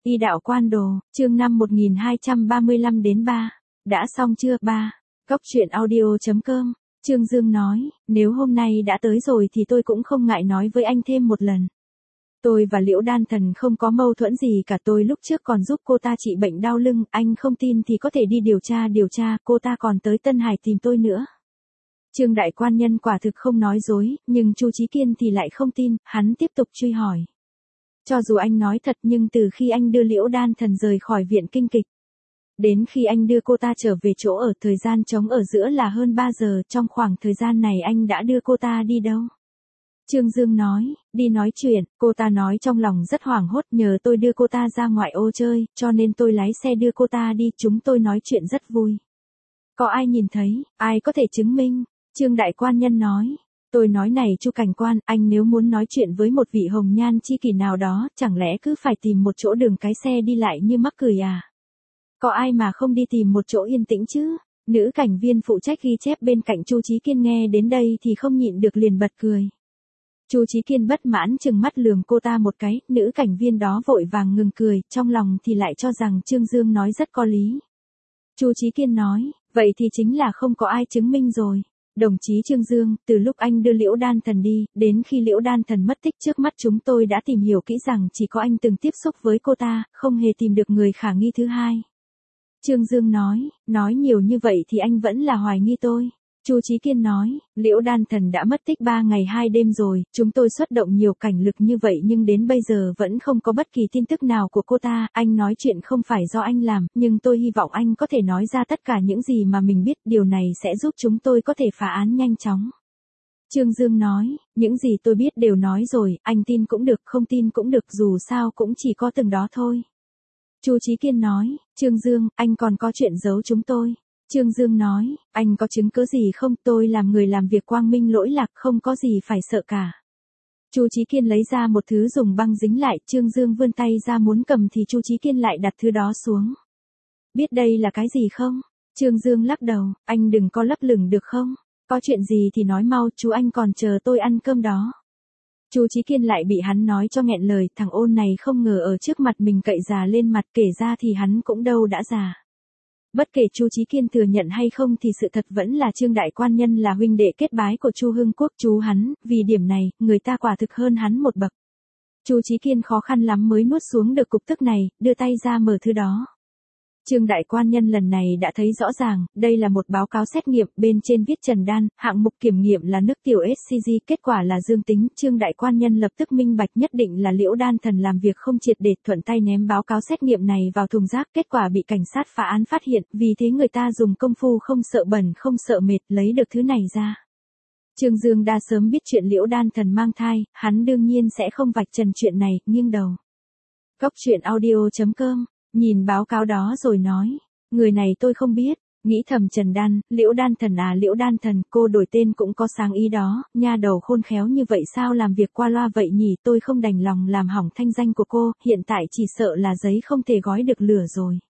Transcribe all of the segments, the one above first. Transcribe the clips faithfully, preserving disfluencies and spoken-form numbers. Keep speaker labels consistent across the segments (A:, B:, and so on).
A: Y đạo quan đồ, chương năm một nghìn hai trăm ba mươi lăm đến ba. Đã xong chưa ba? Cốc truyện audio.com, Trương Dương nói, nếu hôm nay đã tới rồi thì tôi cũng không ngại nói với anh thêm một lần. Tôi và Liễu Đan Thần không có mâu thuẫn gì cả, tôi lúc trước còn giúp cô ta trị bệnh đau lưng, anh không tin thì có thể đi điều tra điều tra, cô ta còn tới Tân Hải tìm tôi nữa. Trương đại quan nhân quả thực không nói dối, nhưng Chu Chí Kiên thì lại không tin, hắn tiếp tục truy hỏi. Cho dù anh nói thật nhưng từ khi anh đưa Liễu Đan Thần rời khỏi viện kinh kịch, đến khi anh đưa cô ta trở về chỗ ở, thời gian trống ở giữa là hơn ba giờ, trong khoảng thời gian này anh đã đưa cô ta đi đâu? Trương Dương nói, đi nói chuyện, cô ta nói trong lòng rất hoảng hốt, nhờ tôi đưa cô ta ra ngoại ô chơi, cho nên tôi lái xe đưa cô ta đi, chúng tôi nói chuyện rất vui. Có ai nhìn thấy, ai có thể chứng minh? Trương đại quan nhân nói. Tôi nói này Chu cảnh quan, anh nếu muốn nói chuyện với một vị hồng nhan chi kỷ nào đó, chẳng lẽ cứ phải tìm một chỗ đường cái xe đi lại như mắc cười à? Có ai mà không đi tìm một chỗ yên tĩnh chứ? Nữ cảnh viên phụ trách ghi chép bên cạnh Chu Chí Kiên nghe đến đây thì không nhịn được liền bật cười. Chu Chí Kiên bất mãn trừng mắt lườm cô ta một cái, nữ cảnh viên đó vội vàng ngừng cười, trong lòng thì lại cho rằng Trương Dương nói rất có lý. Chu Chí Kiên nói, vậy thì chính là không có ai chứng minh rồi. Đồng chí Trương Dương, từ lúc anh đưa Liễu Đan Thần đi, đến khi Liễu Đan Thần mất tích, trước mắt chúng tôi đã tìm hiểu kỹ rằng chỉ có anh từng tiếp xúc với cô ta, không hề tìm được người khả nghi thứ hai. Trương Dương nói, nói nhiều như vậy thì anh vẫn là hoài nghi tôi. Chu Chí Kiên nói, Liễu Đan Thần đã mất tích ba ngày hai đêm rồi, chúng tôi xuất động nhiều cảnh lực như vậy nhưng đến bây giờ vẫn không có bất kỳ tin tức nào của cô ta. Anh nói chuyện không phải do anh làm, nhưng tôi hy vọng anh có thể nói ra tất cả những gì mà mình biết, điều này sẽ giúp chúng tôi có thể phá án nhanh chóng. Trương Dương nói, những gì tôi biết đều nói rồi, anh tin cũng được, không tin cũng được, dù sao cũng chỉ có từng đó thôi. Chu Chí Kiên nói, Trương Dương, anh còn có chuyện giấu chúng tôi. Trương Dương nói, anh có chứng cứ gì không? Tôi làm người làm việc quang minh lỗi lạc, không có gì phải sợ cả. Chu Chí Kiên lấy ra một thứ dùng băng dính lại, Trương Dương vươn tay ra muốn cầm thì Chu Chí Kiên lại đặt thứ đó xuống. Biết đây là cái gì không? Trương Dương lắc đầu, anh đừng có lấp lửng được không? Có chuyện gì thì nói mau, chú anh còn chờ tôi ăn cơm đó. Chu Chí Kiên lại bị hắn nói cho nghẹn lời, thằng ôn này không ngờ ở trước mặt mình cậy già lên mặt, kể ra thì hắn cũng đâu đã già. Bất kể Chu Chí Kiên thừa nhận hay không thì sự thật vẫn là Trương đại quan nhân là huynh đệ kết bái của Chu Hưng Quốc, chú hắn, vì điểm này, người ta quả thực hơn hắn một bậc. Chu Chí Kiên khó khăn lắm mới nuốt xuống được cục tức này, đưa tay ra mở thứ đó. Trương đại quan nhân lần này đã thấy rõ ràng, đây là một báo cáo xét nghiệm, bên trên viết trần đan, hạng mục kiểm nghiệm là nước tiểu ét xê giê, kết quả là dương tính. Trương đại quan nhân lập tức minh bạch nhất định là Liễu Đan Thần làm việc không triệt để, thuận tay ném báo cáo xét nghiệm này vào thùng rác, kết quả bị cảnh sát phá án phát hiện, vì thế người ta dùng công phu không sợ bẩn không sợ mệt lấy được thứ này ra. Trương Dương đã sớm biết chuyện Liễu Đan Thần mang thai, hắn đương nhiên sẽ không vạch trần chuyện này, nghiêng đầu. Cốc truyện audio.com, nhìn báo cáo đó rồi nói, người này tôi không biết, nghĩ thầm Trần Đan, Liễu Đan Thần à Liễu Đan Thần, cô đổi tên cũng có sáng ý đó, nha đầu khôn khéo như vậy sao làm việc qua loa vậy nhỉ, tôi không đành lòng làm hỏng thanh danh của cô, hiện tại chỉ sợ là giấy không thể gói được lửa rồi.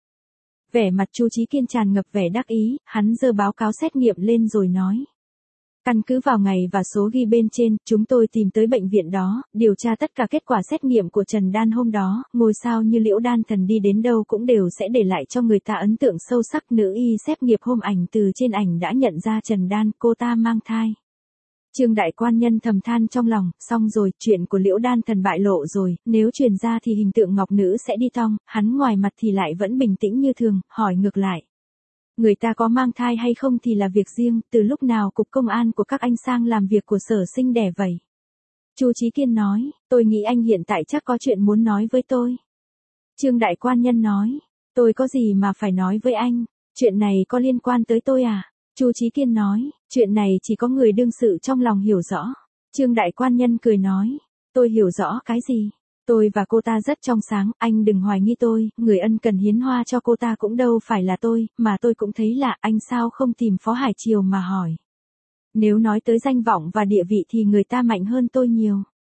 A: Vẻ mặt Chu Chí Kiên tràn ngập vẻ đắc ý, hắn giơ báo cáo xét nghiệm lên rồi nói. Căn cứ vào ngày và số ghi bên trên, chúng tôi tìm tới bệnh viện đó, điều tra tất cả kết quả xét nghiệm của Trần Đan hôm đó, ngôi sao như Liễu Đan Thần đi đến đâu cũng đều sẽ để lại cho người ta ấn tượng sâu sắc. Nữ y xếp nghiệp hôm ảnh từ trên ảnh đã nhận ra Trần Đan, cô ta mang thai. Trương đại quan nhân thầm than trong lòng, xong rồi, chuyện của Liễu Đan Thần bại lộ rồi, nếu truyền ra thì hình tượng ngọc nữ sẽ đi tong, hắn ngoài mặt thì lại vẫn bình tĩnh như thường, hỏi ngược lại. Người ta có mang thai hay không thì là việc riêng, từ lúc nào cục công an của các anh sang làm việc của sở sinh đẻ vậy? Chu Chí Kiên nói, tôi nghĩ anh hiện tại chắc có chuyện muốn nói với tôi. Trương đại quan nhân nói, tôi có gì mà phải nói với anh, chuyện này có liên quan tới tôi à? Chu Chí Kiên nói, chuyện này chỉ có người đương sự trong lòng hiểu rõ. Trương đại quan nhân cười nói, tôi hiểu rõ cái gì? Tôi và cô ta rất trong sáng, anh đừng hoài nghi tôi, người ân cần hiến hoa cho cô ta cũng đâu phải là tôi, mà tôi cũng thấy lạ, anh sao không tìm Phó Hải Triều mà hỏi. Nếu nói tới danh vọng và địa vị thì người ta mạnh hơn tôi nhiều.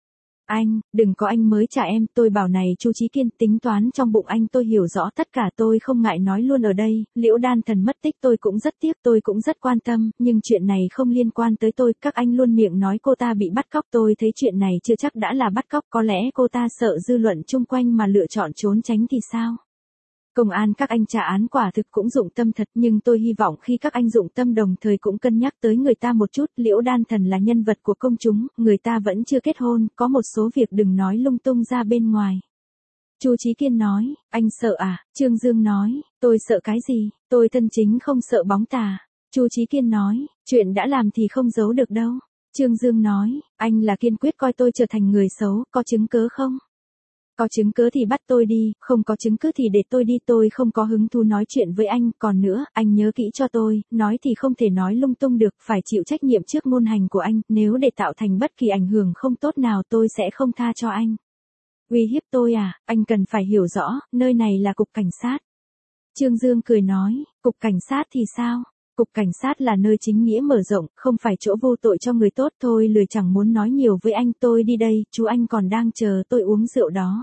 A: Anh, đừng có anh mới trả em, tôi bảo này Chu Chí Kiên, tính toán trong bụng anh tôi hiểu rõ tất cả, tôi không ngại nói luôn ở đây, Liễu Đan Thần mất tích tôi cũng rất tiếc, tôi cũng rất quan tâm, nhưng chuyện này không liên quan tới tôi, các anh luôn miệng nói cô ta bị bắt cóc, tôi thấy chuyện này chưa chắc đã là bắt cóc, có lẽ cô ta sợ dư luận chung quanh mà lựa chọn trốn tránh thì sao? Công an các anh trả án quả thực cũng dụng tâm thật, nhưng tôi hy vọng khi các anh dụng tâm đồng thời cũng cân nhắc tới người ta một chút, Liễu Đan Thần là nhân vật của công chúng, người ta vẫn chưa kết hôn, có một số việc đừng nói lung tung ra bên ngoài. Chu Chí Kiên nói, anh sợ à? Trương Dương nói, tôi sợ cái gì, tôi thân chính không sợ bóng tà. Chu Chí Kiên nói, chuyện đã làm thì không giấu được đâu. Trương Dương nói, anh là kiên quyết coi tôi trở thành người xấu, có chứng cớ không? Có chứng cứ thì bắt tôi đi, không có chứng cứ thì để tôi đi, tôi không có hứng thú nói chuyện với anh, còn nữa, anh nhớ kỹ cho tôi, nói thì không thể nói lung tung được, phải chịu trách nhiệm trước ngôn hành của anh, nếu để tạo thành bất kỳ ảnh hưởng không tốt nào tôi sẽ không tha cho anh. Uy hiếp tôi à, anh cần phải hiểu rõ, nơi này là cục cảnh sát. Trương Dương cười nói, cục cảnh sát thì sao? Cục cảnh sát là nơi chính nghĩa mở rộng, không phải chỗ vô tội cho người tốt, thôi lười chẳng muốn nói nhiều với anh, tôi đi đây, chú anh còn đang chờ tôi uống rượu đó.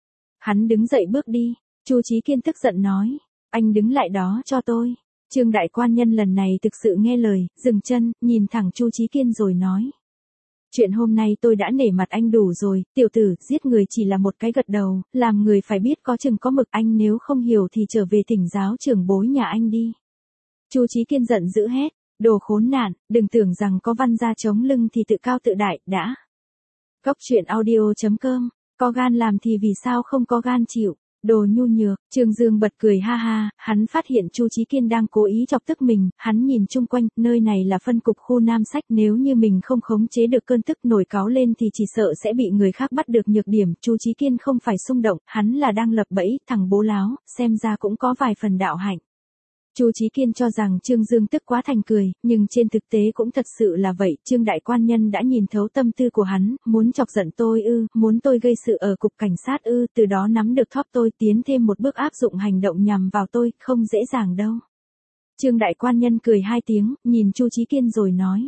A: Hắn đứng dậy bước đi, Chu Chí Kiên tức giận nói, anh đứng lại đó cho tôi. Trương đại quan nhân lần này thực sự nghe lời, dừng chân, nhìn thẳng Chu Chí Kiên rồi nói. Chuyện hôm nay tôi đã nể mặt anh đủ rồi, tiểu tử, giết người chỉ là một cái gật đầu, làm người phải biết có chừng có mực, anh nếu không hiểu thì trở về thỉnh giáo trưởng bối nhà anh đi. Chu Chí Kiên giận dữ hét, đồ khốn nạn, đừng tưởng rằng có văn gia chống lưng thì tự cao tự đại, đã. Góc truyện audio chấm com, có gan làm thì vì sao không có gan chịu, đồ nhu nhược. Trương Dương bật cười ha ha, hắn phát hiện Chu Chí Kiên đang cố ý chọc tức mình, hắn nhìn chung quanh, nơi này là phân cục khu Nam Sách, nếu như mình không khống chế được cơn tức nổi cáu lên thì chỉ sợ sẽ bị người khác bắt được nhược điểm. Chu Chí Kiên không phải xung động, hắn là đang lập bẫy, thằng bố láo, xem ra cũng có vài phần đạo hạnh. Chu Chí Kiên cho rằng Trương Dương tức quá thành cười, nhưng trên thực tế cũng thật sự là vậy, Trương đại quan nhân đã nhìn thấu tâm tư của hắn, muốn chọc giận tôi ư, muốn tôi gây sự ở cục cảnh sát ư, từ đó nắm được thóp tôi, tiến thêm một bước áp dụng hành động nhằm vào tôi, không dễ dàng đâu. Trương đại quan nhân cười hai tiếng, nhìn Chu Chí Kiên rồi nói.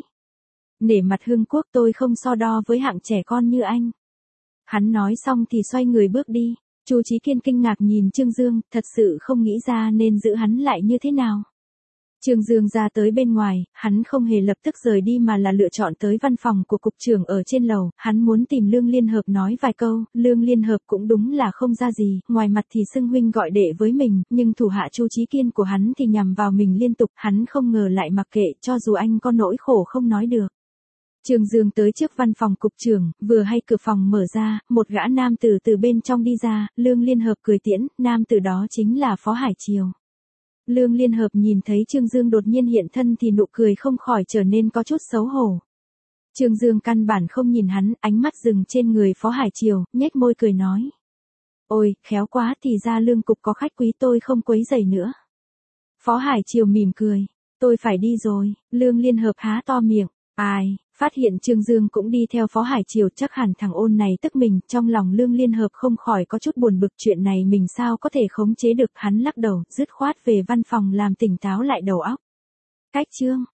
A: Nể mặt Hưng Quốc, tôi không so đo với hạng trẻ con như anh. Hắn nói xong thì xoay người bước đi. Chu Chí Kiên kinh ngạc nhìn Trương Dương, thật sự không nghĩ ra nên giữ hắn lại như thế nào. Trương Dương ra tới bên ngoài, hắn không hề lập tức rời đi mà là lựa chọn tới văn phòng của cục trưởng ở trên lầu, hắn muốn tìm Lương Liên Hợp nói vài câu, Lương Liên Hợp cũng đúng là không ra gì, ngoài mặt thì xưng huynh gọi đệ với mình, nhưng thủ hạ Chu Chí Kiên của hắn thì nhằm vào mình liên tục, hắn không ngờ lại mặc kệ, cho dù anh có nỗi khổ không nói được. Trương Dương tới trước văn phòng cục trưởng, vừa hay cửa phòng mở ra, một gã nam tử từ bên trong đi ra, Lương Liên Hợp cười tiễn, nam tử đó chính là Phó Hải Triều. Lương Liên Hợp nhìn thấy Trương Dương đột nhiên hiện thân thì nụ cười không khỏi trở nên có chút xấu hổ. Trương Dương căn bản không nhìn hắn, ánh mắt dừng trên người Phó Hải Triều, nhếch môi cười nói. Ôi, khéo quá, thì ra Lương cục có khách quý, tôi không quấy rầy nữa. Phó Hải Triều mỉm cười, tôi phải đi rồi. Lương Liên Hợp há to miệng, ai? Phát hiện Trương Dương cũng đi theo Phó Hải Triều, chắc hẳn thằng ôn này tức mình, trong lòng Lương Liên Hợp không khỏi có chút buồn bực, chuyện này mình sao có thể khống chế được, hắn lắc đầu, dứt khoát về văn phòng làm tỉnh táo lại đầu óc. Cách chương